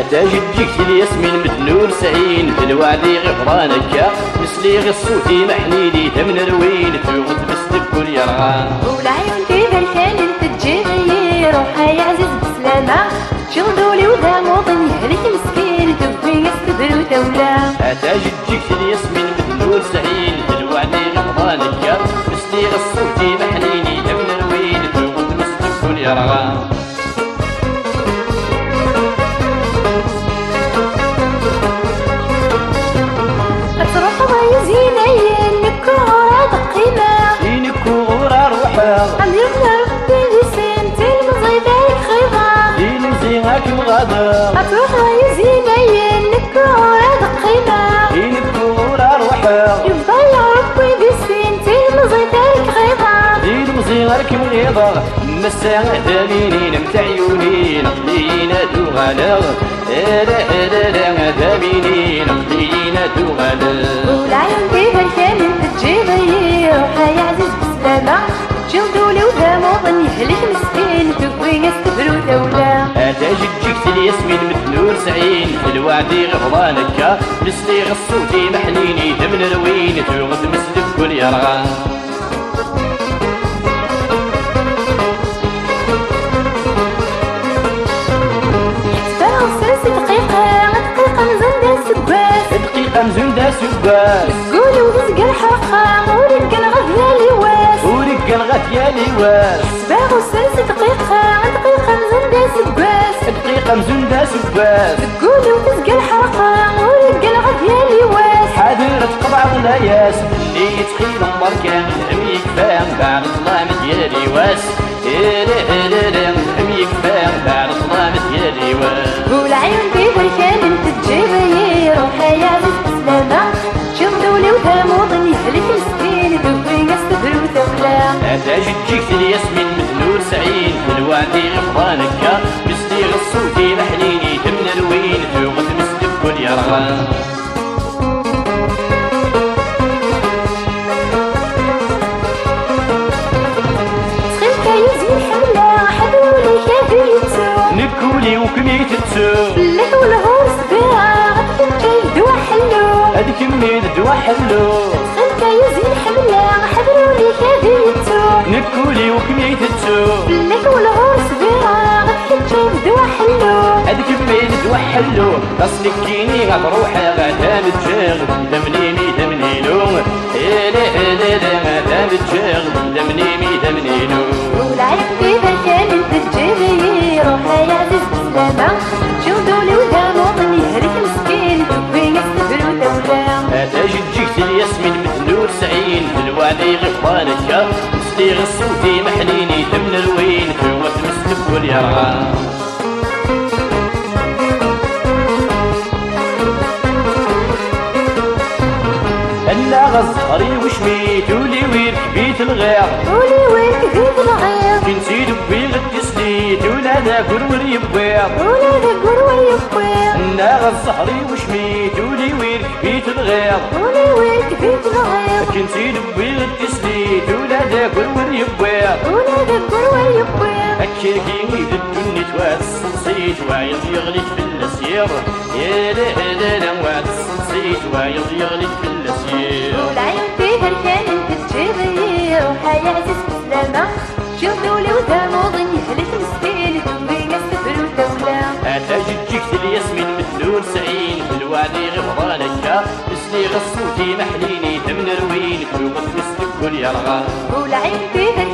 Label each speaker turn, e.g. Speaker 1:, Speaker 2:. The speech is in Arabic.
Speaker 1: أتا جدك الياسمين مثل سعين في الوعد غفرانك مسلي غي صوتي محنيني ثمن روين توغد بس كل يرغان
Speaker 2: والعيون في بركان تجيبي روحها يا عزيز بسلامة شغلولي وذا موطن يهلك مسكين تبغي يستبر وتولى
Speaker 1: أتا جدك الياسمين مثل سعين في الوعد غفرانك مسلي غي صوتي محنيني ثمن روين توغد بس كل يرغان
Speaker 2: أتروح يزينين نكورة دقيمة
Speaker 1: ينكورة روحها
Speaker 2: يضيع ربي بالسين تلمزيتك غيظة
Speaker 1: تلمزيتك مغيظة مسا ثامنين متعيونين قلينا دوغالا لا ثامنين قلينا دوغالا
Speaker 2: والعيون في بركان تجيبي روحها يا عزيز بسلامة جلدولي وذا موطن يهلك مسكين تبغي يستبر وتولى
Speaker 1: أتا جدك الياسمين مثل سعين في الوعد غفرانك مسلي غصوتي محنيني ثمن روين توغد مثل كل يرغان دقيقة مزون دا سباس
Speaker 2: قولي ورزق الحرقة ورزق الغذية لواس
Speaker 1: ورزق الغذية لواس
Speaker 2: سباغ وسلس دقيقة مزون دا سباس
Speaker 1: دقيقة مزون دا سباس
Speaker 2: قولي ورزق الحرقة ورزق الغذية لواس
Speaker 1: حاضرة قبع ضلاياس اللي يتخيل مركان أميك فاهم بعد ظلام ديالي واس أميك فاهم بعد ظلام ديالي واس
Speaker 2: والعيون في بركان تجيبي روحها يا عزيز بسلامة شغلولي وذا موطن يهلك مسكين تبغي يستبر وتولى
Speaker 1: أتا جدك الياسمين مثل سعين في الوعد غفرانك مسلي غصوتي محنيني ثمن روين توغد مثل كل يرغان نكولي وكميت تسو
Speaker 2: اللي والهور سبيعة غتكميت دوا حلو
Speaker 1: هاد كميت دوا حلو
Speaker 2: خلك يزين حملة حبرولي كبيتو
Speaker 1: نكولي وكميت تسو
Speaker 2: اللي والهور سبيعة غتكميت دوا حلو
Speaker 1: هاد كميت دوا حلو اصلك كيني غتروحي غادا متشاغل دمنينو لا غادا متشاغل دمنينو
Speaker 2: والعيب في بركان تجيبي روحها يا عزيز بسلامة جودولي وذا موطن يهلك مسكين تبغي يستبر وتولى
Speaker 1: أتا جدك الياسمين مثل سعين في الوعد غفرانك مسلي غصوتي محنيني ثمن روين توغد مثل كل يرغان أنا غزهري وشميت ولي ويرك بيت الغير كنتي دبي غتسليت ولا ذا قرور يبويض أنا غزهري وشميت ولي ويرك بيت الغير كنتي دبي غتسليت ولا ذا قرور يبويض أكيكيني ضدني تواد الصنصيت وعيض يغلي في الأسير يا لا وعد الصنصيت وعيض يغلي في الأسير
Speaker 2: والعيون في بركان تجيبي روحها يا عزيز بسلامة شغلولي وذا موطن يهلك مسكين تبغي يستبر وتولى
Speaker 1: أتا جدك الياسمين مثل سعين في الوعد غفرانك مسلي غصوتي محنيني ثمن روين توغد مثل كل يرغان
Speaker 2: والعيون في